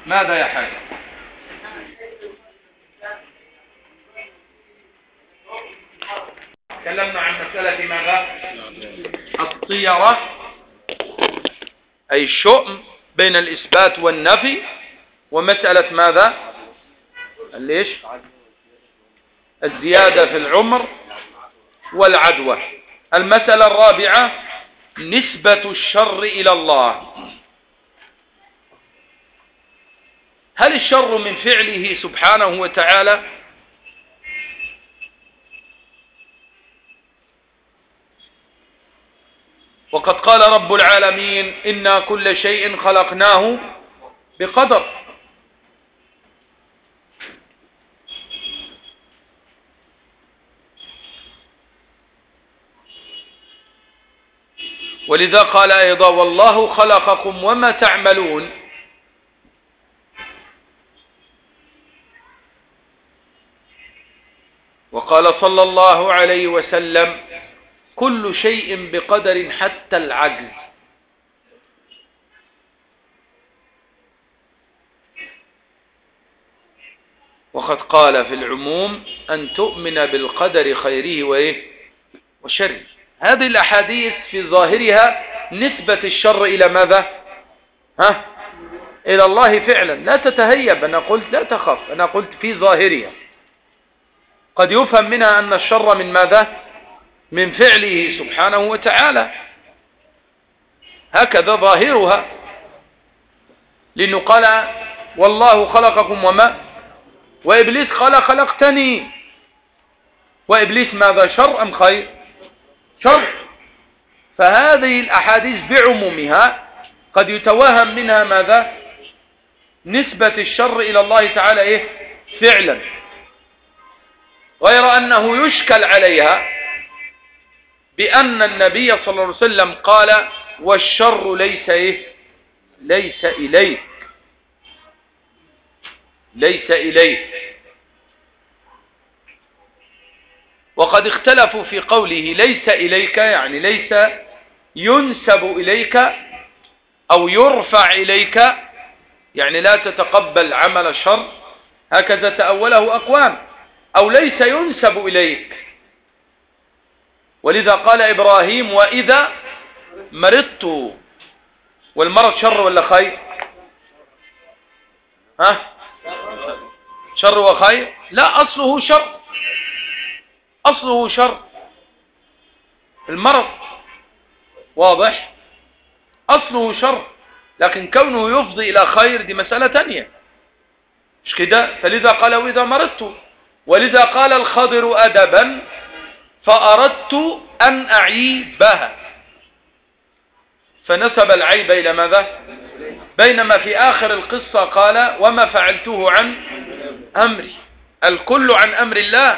ماذا يا حاج؟ تكلمنا عن مسألة ماذا؟ الطيرة، أي الشؤم بين الإثبات والنفي، ومسألة ماذا؟ ليش؟ الزيادة في العمر والعدوى. المسألة الرابعة نسبة الشر إلى الله. هل الشر من فعله سبحانه وتعالى؟ وقد قال رب العالمين إنا كل شيء خلقناه بقدر. ولذا قال أيضا والله خلقكم وما تعملون. وقال صلى الله عليه وسلم كل شيء بقدر حتى العجز. وقد قال في العموم أن تؤمن بالقدر خيره وشره. هذه الأحاديث في ظاهرها نسبة الشر إلى ماذا؟ إلى الله فعلا. لا تتهيب، أنا قلت لا تخف، أنا قلت في ظاهرها. قد يفهم منها أن الشر من ماذا؟ من فعله سبحانه وتعالى، هكذا ظاهرها. لأنه قال والله خلقكم وما، وإبليس قال خلقتني. وإبليس ماذا؟ شر أم خير؟ شر. فهذه الأحاديث بعمومها قد يتوهم منها ماذا؟ نسبة الشر إلى الله تعالى فعلا، غير أنه يشكل عليها بأن النبي صلى الله عليه وسلم قال والشر ليس إليك، ليس إليك. وقد اختلفوا في قوله ليس إليك، يعني ليس ينسب إليك أو يرفع إليك، يعني لا تتقبل عمل الشر، هكذا تأوله أقوام، أو ليس ينسب إليك. ولذا قال إبراهيم وإذا مرضت. والمرض شر ولا خير؟ شر وخير؟ لا، أصله شر، أصله شر المرض، واضح؟ أصله شر، لكن كونه يفضي إلى خير دي مسألة تانية، مش كده؟ فلذا قال وإذا مرضت. ولذا قال الخضر أدبا فأردت أن أعيبها، فنسب العيب إلى ماذا؟ بينما في آخر القصة قال وما فعلته عن أمري. الكل عن أمر الله.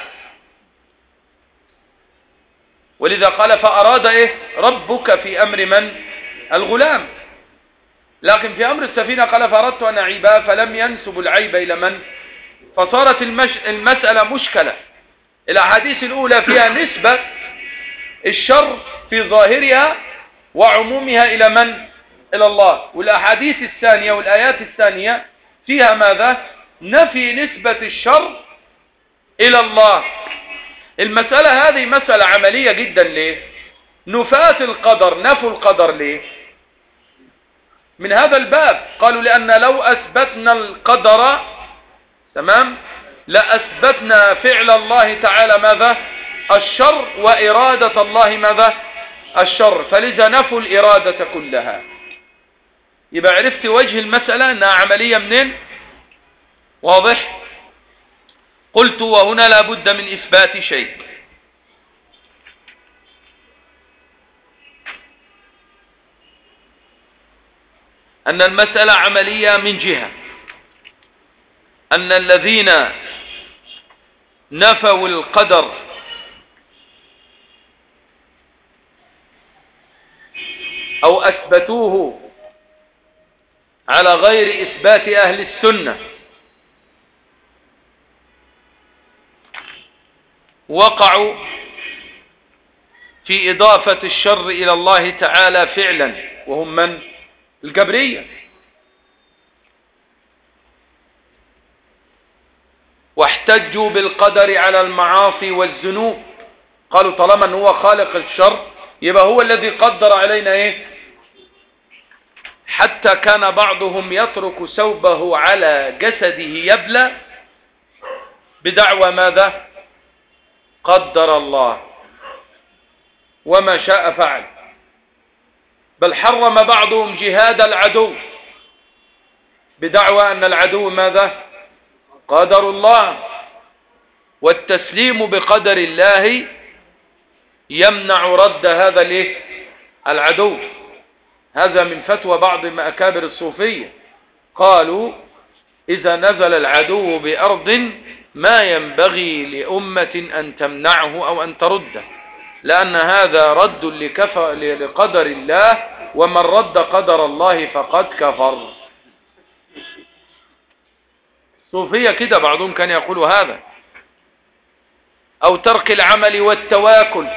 ولذا قال فأراد ربك في أمر من؟ الغلام. لكن في أمر السفينة قال فأردت أن أعيبها، فلم ينسب العيب إلى من؟ فصارت المسألة مشكلة. الأحاديث الأولى فيها نسبة الشر في ظاهرها وعمومها إلى من؟ إلى الله. والأحاديث الثانية والآيات الثانية فيها ماذا؟ نفي نسبة الشر إلى الله. المسألة هذه مسألة عملية جدا. ليه؟ نفاة القدر، نفوا القدر ليه؟ من هذا الباب قالوا لأن لو أثبتنا القدر تمام لأثبتنا فعل الله تعالى ماذا؟ الشر، وإرادة الله ماذا؟ الشر، فلذا نفوا الإرادة كلها. يبقى عرفت وجه المسألة أنها عملية منين؟ واضح؟ قلت وهنا لا بد من إثبات شيء. أن المسألة عملية من جهة أن الذين نفوا القدر أو أثبتوه على غير إثبات أهل السنة وقعوا في إضافة الشر إلى الله تعالى فعلا، وهم من؟ الجبرية. واحتجوا بالقدر على المعاصي والذنوب، قالوا طالما ان هو خالق الشر يبقى هو الذي قدر علينا ايه. حتى كان بعضهم يترك ثوبه على جسده يبلى بدعوى ماذا؟ قدر الله وما شاء فعل. بل حرم بعضهم جهاد العدو بدعوى أن العدو ماذا؟ قدر الله. والتسليم بقدر الله يمنع رد هذا العدو. هذا من فتوى بعض أكابر الصوفية، قالوا إذا نزل العدو بأرض ما ينبغي لأمة أن تمنعه أو أن ترده، لأن هذا رد لقدر الله، ومن رد قدر الله فقد كفر. صوفية كده بعضهم كان يقول هذا. أو ترك العمل والتواكل،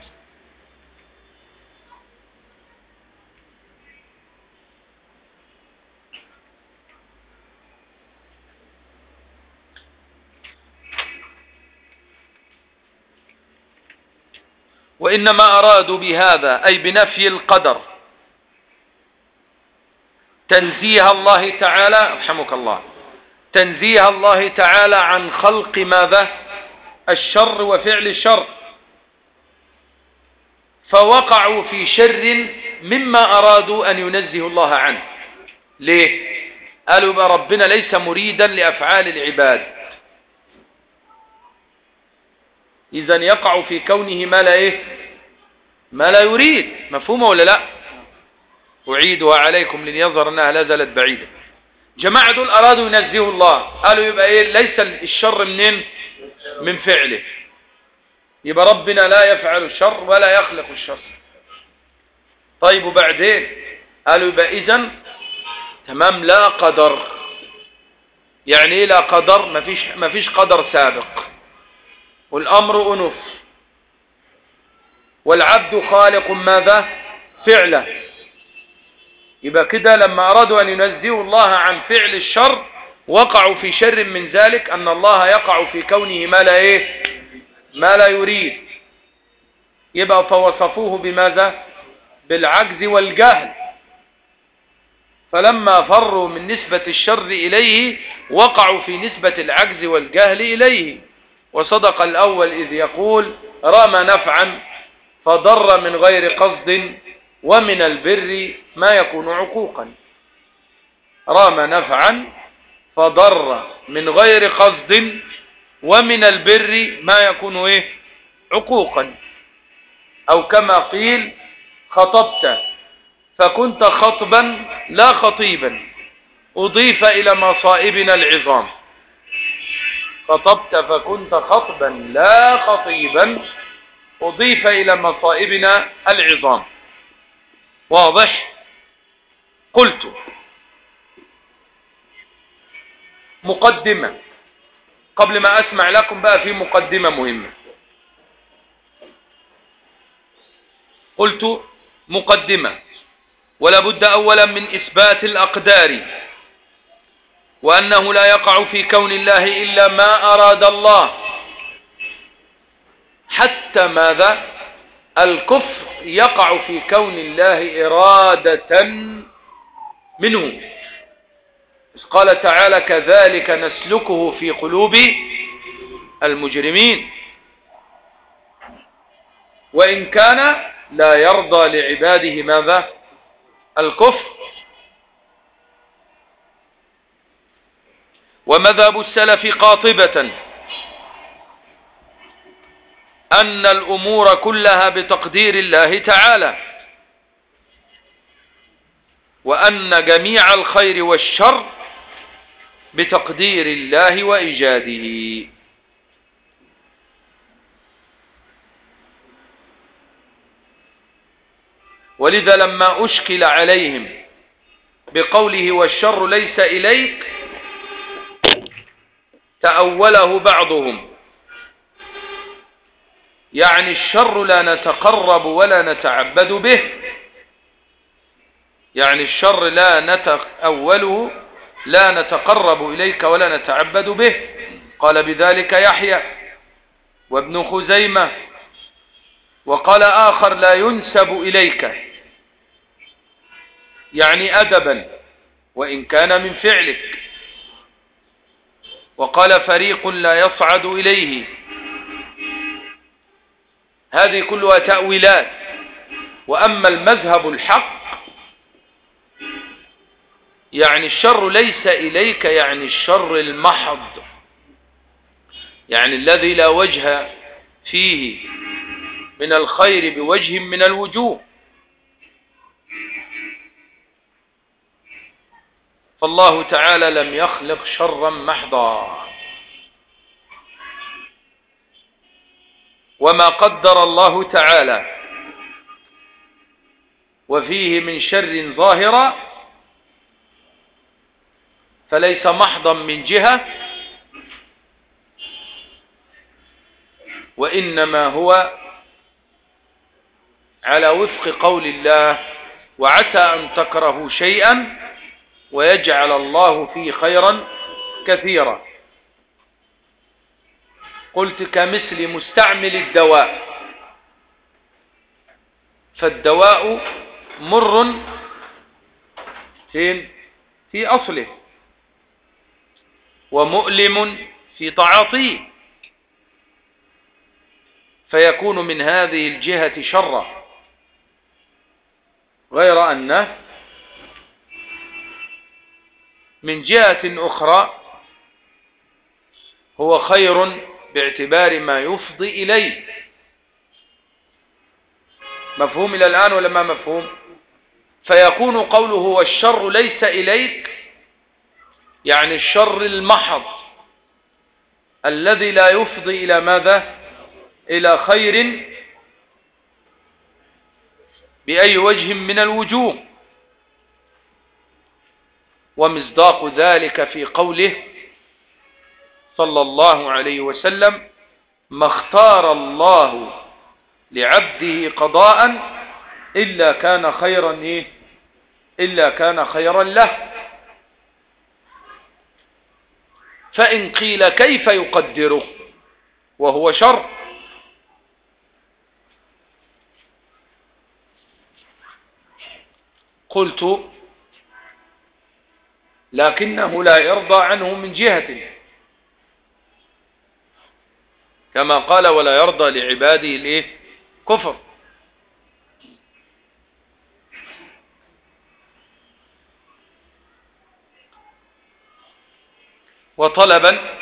وإنما أرادوا بهذا أي بنفي القدر تنزيه الله تعالى، رحمك الله، تنزيه الله تعالى عن خلق ماذا؟ الشر وفعل الشر، فوقعوا في شر مما أرادوا أن ينزه الله عنه. ليه؟ قالوا بقى ربنا ليس مريدا لأفعال العباد، إذن يقع في كونه ما لا يريد. مفهومه ولا لا؟ أعيدها عليكم لنظر أنها لا زالت بعيدة. جماعة دول أرادوا ينزهوا الله، قالوا يبقى ليس الشر منين؟ من فعله، يبقى ربنا لا يفعل الشر ولا يخلق الشر. طيب وبعدين قالوا يبقى إذن تمام لا قدر. يعني إيه لا قدر؟ مفيش قدر سابق، والأمر أنف، والعبد خالق ماذا؟ فعله. يبقى كده لما أرادوا أن ينزهوا الله عن فعل الشر وقعوا في شر من ذلك، أن الله يقع في كونه ما لا يريد. يبقى فوصفوه بماذا؟ بالعجز والجهل. فلما فروا من نسبة الشر إليه وقعوا في نسبة العجز والجهل إليه. وصدق الأول إذ يقول رام نفعا فضر من غير قصد ومن البر ما يكون عقوقا. رام نفعا فضر من غير قصد ومن البر ما يكون عقوقا. أو كما قيل خطبت فكنت خطبا لا خطيبا أضيف إلى مصائبنا العظام. خطبت فكنت خطبا لا خطيبا أضيف إلى مصائبنا العظام. واضح؟ قلت مقدمة قبل ما أسمع لكم بقى في مقدمة مهمة. قلت مقدمة ولا بد أولا من إثبات الأقدار، وأنه لا يقع في كون الله إلا ما أراد الله. حتى ماذا؟ الكفر يقع في كون الله إرادة منه. قال تعالى كذلك نسلكه في قلوب المجرمين. وإن كان لا يرضى لعباده ماذا؟ الكفر. ومذهب السلف قاطبة أن الأمور كلها بتقدير الله تعالى، وأن جميع الخير والشر بتقدير الله وإيجاده. ولذا لما أشكل عليهم بقوله والشر ليس إليك تأوله بعضهم، يعني الشر لا نتقرب ولا نتعبد به، يعني الشر لا نتأوله لا نتقرب إليك ولا نتعبد به. قال بذلك يحيى وابن خزيمة. وقال آخر لا ينسب إليك، يعني أدبا وإن كان من فعلك. وقال فريق لا يصعد إليه. هذه كلها تأويلات. وأما المذهب الحق يعني الشر ليس إليك، يعني الشر المحض، يعني الذي لا وجه فيه من الخير بوجه من الوجوه. فالله تعالى لم يخلق شرا محضا. وما قدر الله تعالى وفيه من شر ظاهرا فليس محضا من جهة، وإنما هو على وفق قول الله وعسى أن تكرهوا شيئا ويجعل الله فيه خيرا كثيرا. قلت كمثل مستعمل الدواء، فالدواء مر في أصله ومؤلم في تعاطيه، فيكون من هذه الجهة شرا، غير أنه من جهة أخرى هو خير باعتبار ما يفضي إليه. مفهوم إلى الآن ولا ما مفهوم؟ فيكون قوله والشر ليس إليك يعني الشر المحض الذي لا يفضي إلى ماذا؟ إلى خير بأي وجه من الوجوه. ومصداق ذلك في قوله صلى الله عليه وسلم ما اختار الله لعبده قضاء إلا كان خيرا إلا كان خيرا له. فإن قيل كيف يقدره وهو شر؟ قلت لكنه لا يرضى عنه من جهة، كما قال ولا يرضى لعباده كفر. وطلبا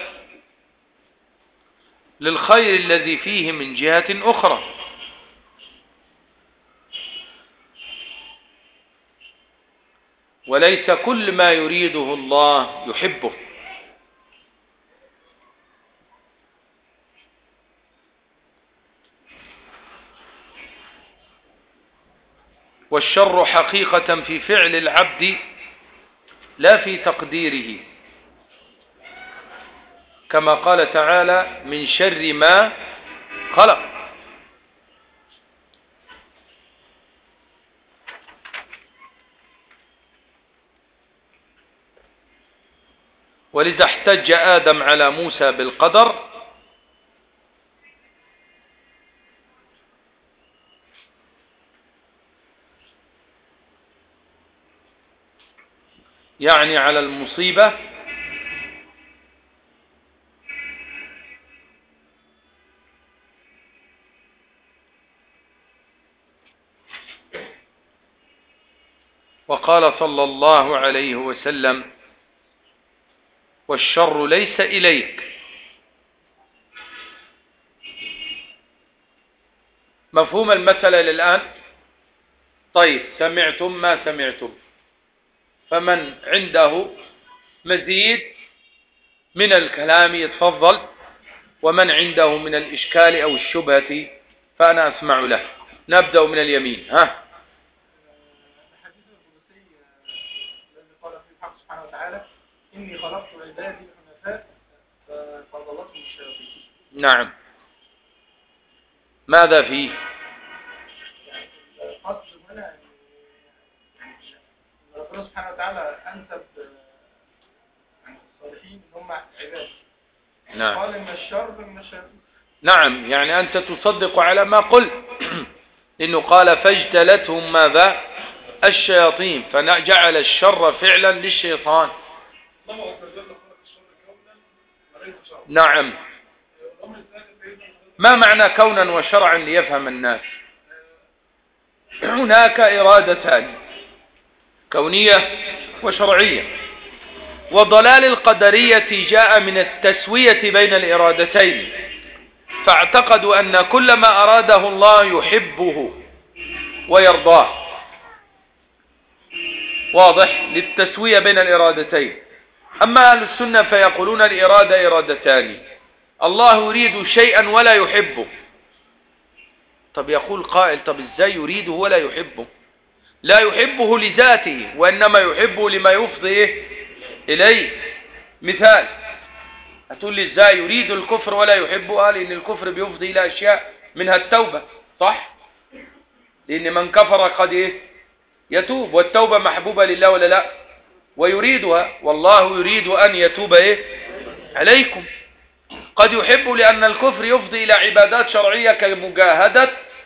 للخير الذي فيه من جهة أخرى. وليس كل ما يريده الله يحبه. والشر حقيقة في فعل العبد لا في تقديره، كما قال تعالى من شر ما خلق. ولذا احتج آدم على موسى بالقدر يعني على المصيبة وقال صلى الله عليه وسلم والشر ليس إليك. مفهوم المسألة للآن؟ طيب سمعتم ما سمعتم، فمن عنده مزيد من الكلام يتفضل، ومن عنده من الإشكال أو الشبهة فأنا أسمع له. نبدأ من اليمين. الحديث القدسي الذي قال فيه الحق سبحانه وتعالى إني خلقت عبادي حنفاء فضلتهم الشياطين. نعم. ماذا فيه؟ القصد هنا ربنا سبحانه وتعالى أنسب الصالحين هم عباده، نعم. قال إن الشر من الشر. نعم، يعني أنت تصدق على ما قلت، إنه قال فاجتلتهم ماذا؟ الشياطين، فجعل الشر فعلا للشيطان. نعم. ما معنى كونا وشرعا ليفهم الناس؟ هناك إرادتان، كونية وشرعية، وضلال القدرية جاء من التسوية بين الإرادتين، فاعتقدوا أن كل ما أراده الله يحبه ويرضاه. واضح؟ للتسوية بين الإرادتين. أما أهل السنة فيقولون الإرادة إرادتان، الله يريد شيئا ولا يحبه. طب يقول قائل طب إزاي يريده ولا يحبه؟ لا يحبه لذاته، وإنما يحبه لما يفضي إليه. مثال، هتقول لي إزاي يريد الكفر ولا يحبه؟ لأن الكفر بيفضي إلى أشياء منها التوبة، صح؟ لأن من كفر قد يتوب، والتوبة محبوبة لله ولا لا؟ ويريدها، والله يريد أن يتوب عليكم. قد يحب لأن الكفر يفضي إلى عبادات شرعية كمجاهدة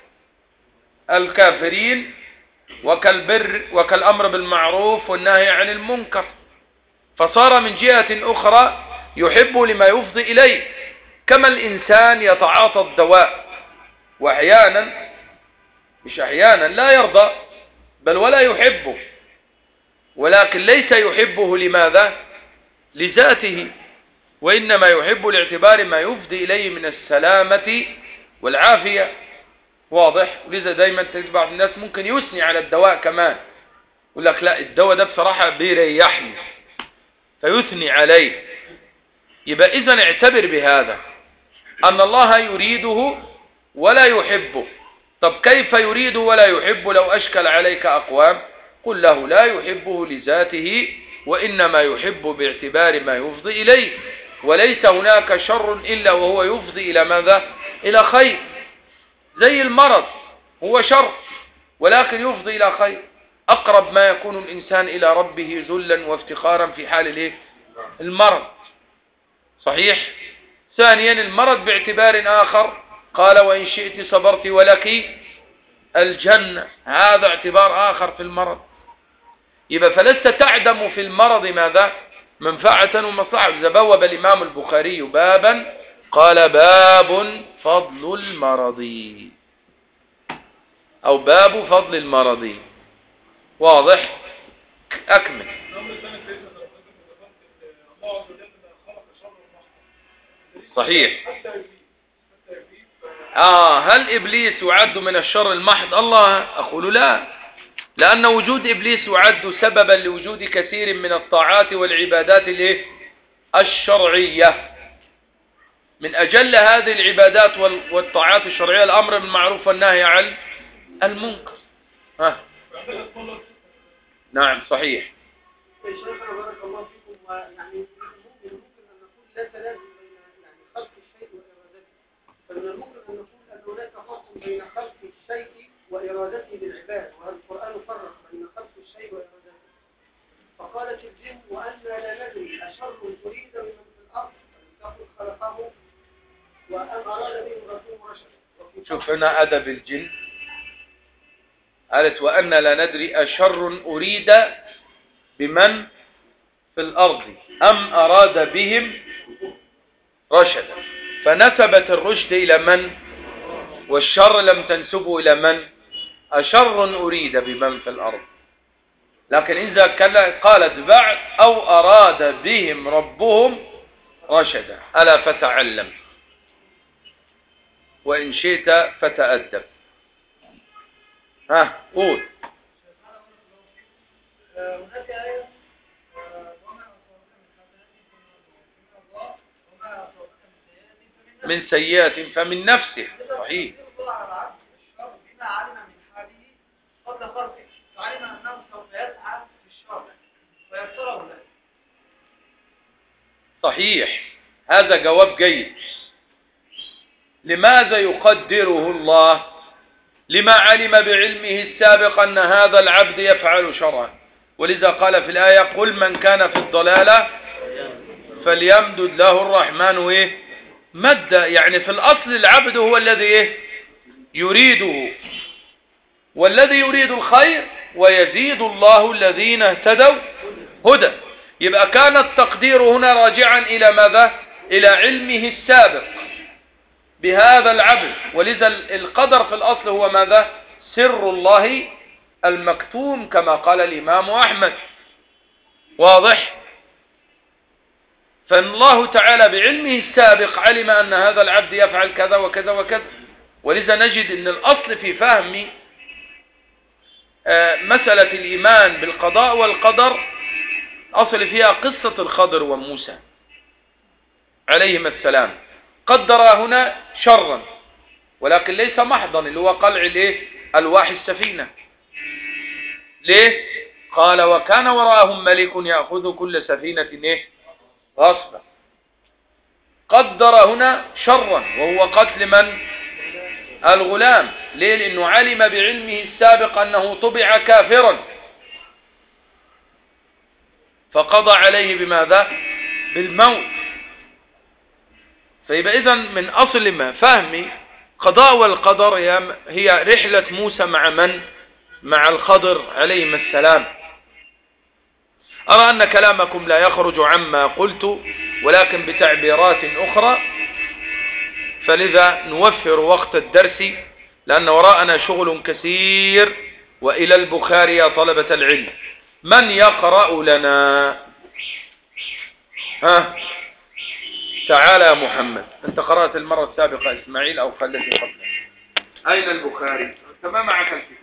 الكافرين وكالبر وكالأمر بالمعروف والنهي عن المنكر، فصار من جهة أخرى يحب لما يفضي إليه. كما الإنسان يتعاطى الدواء، وأحيانا مش أحيانا لا يرضى بل ولا يحبه، ولكن ليس يحبه لماذا؟ لذاته، وإنما يحب لاعتبار ما يفضي إليه من السلامة والعافية. واضح؟ ولذا دايما تجد بعض الناس ممكن يثني على الدواء كمان، يقول لك لا الدواء ده بصراحة بيريحني، فيثني عليه. يبقى إذن اعتبر بهذا أن الله يريده ولا يحبه. طب كيف يريده ولا يحبه؟ لو أشكل عليك أقوام قل له لا يحبه لذاته، وإنما يحب باعتبار ما يفضي إليه، وليس هناك شر إلا وهو يفضي إلى ماذا؟ إلى خير. زي المرض هو شر ولكن يفضي إلى خير. أقرب ما يكون الإنسان إلى ربه ذلا وافتخارا في حال المرض، صحيح؟ ثانيا المرض باعتبار آخر، قال وإن شئت صبرت ولك الجنة، هذا اعتبار آخر في المرض. يبقى فلست تعدم في المرض ماذا؟ منفعة ومصلحة. إذا بوب الإمام البخاري بابا قال باب فضل المرض، أو باب فضل المرض. واضح؟ أكمل. صحيح. هل إبليس يعد من الشر المحض؟ الله أقول لا، لأن وجود إبليس يعد سببا لوجود كثير من الطاعات والعبادات الشرعية. من أجل هذه العبادات والطاعات الشرعية الأمر بالمعروف والنهي عن المنكر. نعم صحيح. شيخنا بارك الله فيكم. ويعني ممكن أن نقول لا تلازم بين يعني خلق الشيء وإرادته، فمن الممكن أن نقول أن هناك فرق بين خلق الشيء وإرادته للعباد، والقرآن فرق بين خلق الشيء وإرادته. فقالت الجن وأنا لا ندري أشر تريد بمن في الأرض فلم خلقه وأم أراد بهم ربهم رشدا. شوف هنا أدب الجن، قالت وأنا لا ندري أشر أريد بمن في الأرض أم أراد بهم رشدا، فنسبت الرشد إلى من؟ والشر لم تنسبه إلى من؟ أشر أريد بمن في الأرض. لكن إذا قالت بعد أو أراد بهم ربهم رشدا، ألا فتعلم وإن شئت فتأدب. قول. هناك آية من سيئة فمن نفسه. صحيح. بما علم من حاله قبل خلقه، فعلم أنه سوف يسعى في الشر ويسره له. صحيح، هذا جواب جيد. لماذا يقدره الله؟ لما علم بعلمه السابق أن هذا العبد يفعل شرعا، ولذا قال في الآية قل من كان في الضلالة فليمدد له الرحمن ايه مد. يعني في الاصل العبد هو الذي ايه يريده، والذي يريد الخير، ويزيد الله الذين اهتدوا هدى. يبقى كان التقدير هنا راجعا الى ماذا؟ الى علمه السابق بهذا العبد. ولذا القدر في الاصل هو ماذا؟ سر الله المكتوم كما قال الامام احمد. واضح؟ فالله تعالى بعلمه السابق علم أن هذا العبد يفعل كذا وكذا وكذا. ولذا نجد أن الأصل في فهم مسألة الإيمان بالقضاء والقدر أصل فيها قصة الخضر وموسى عليهما السلام. قدر هنا شرا ولكن ليس محضا، اللي هو قلع ألواح السفينة. ليه؟ قال وكان وراءهم ملك يأخذ كل سفينة غصبا. قدر هنا شرا وهو قتل من؟ الغلام. ليه؟ لأنه علم بعلمه السابق أنه طبع كافرا فقضى عليه بماذا؟ بالموت. فيبقى إذن من أصل ما فهم قضاء والقدر هي رحلة موسى مع من؟ مع الخضر عليهما السلام. أرى أن كلامكم لا يخرج عما قلت ولكن بتعبيرات أخرى، فلذا نوفر وقت الدرس لأن وراءنا شغل كثير. وإلى البخاري يا طلبة العلم. من يقرأ لنا؟ تعال يا محمد. أنت قرأت المرة السابقة إسماعيل أو خلتي قبل؟ أين البخاري؟ أنت ما معك الكتاب.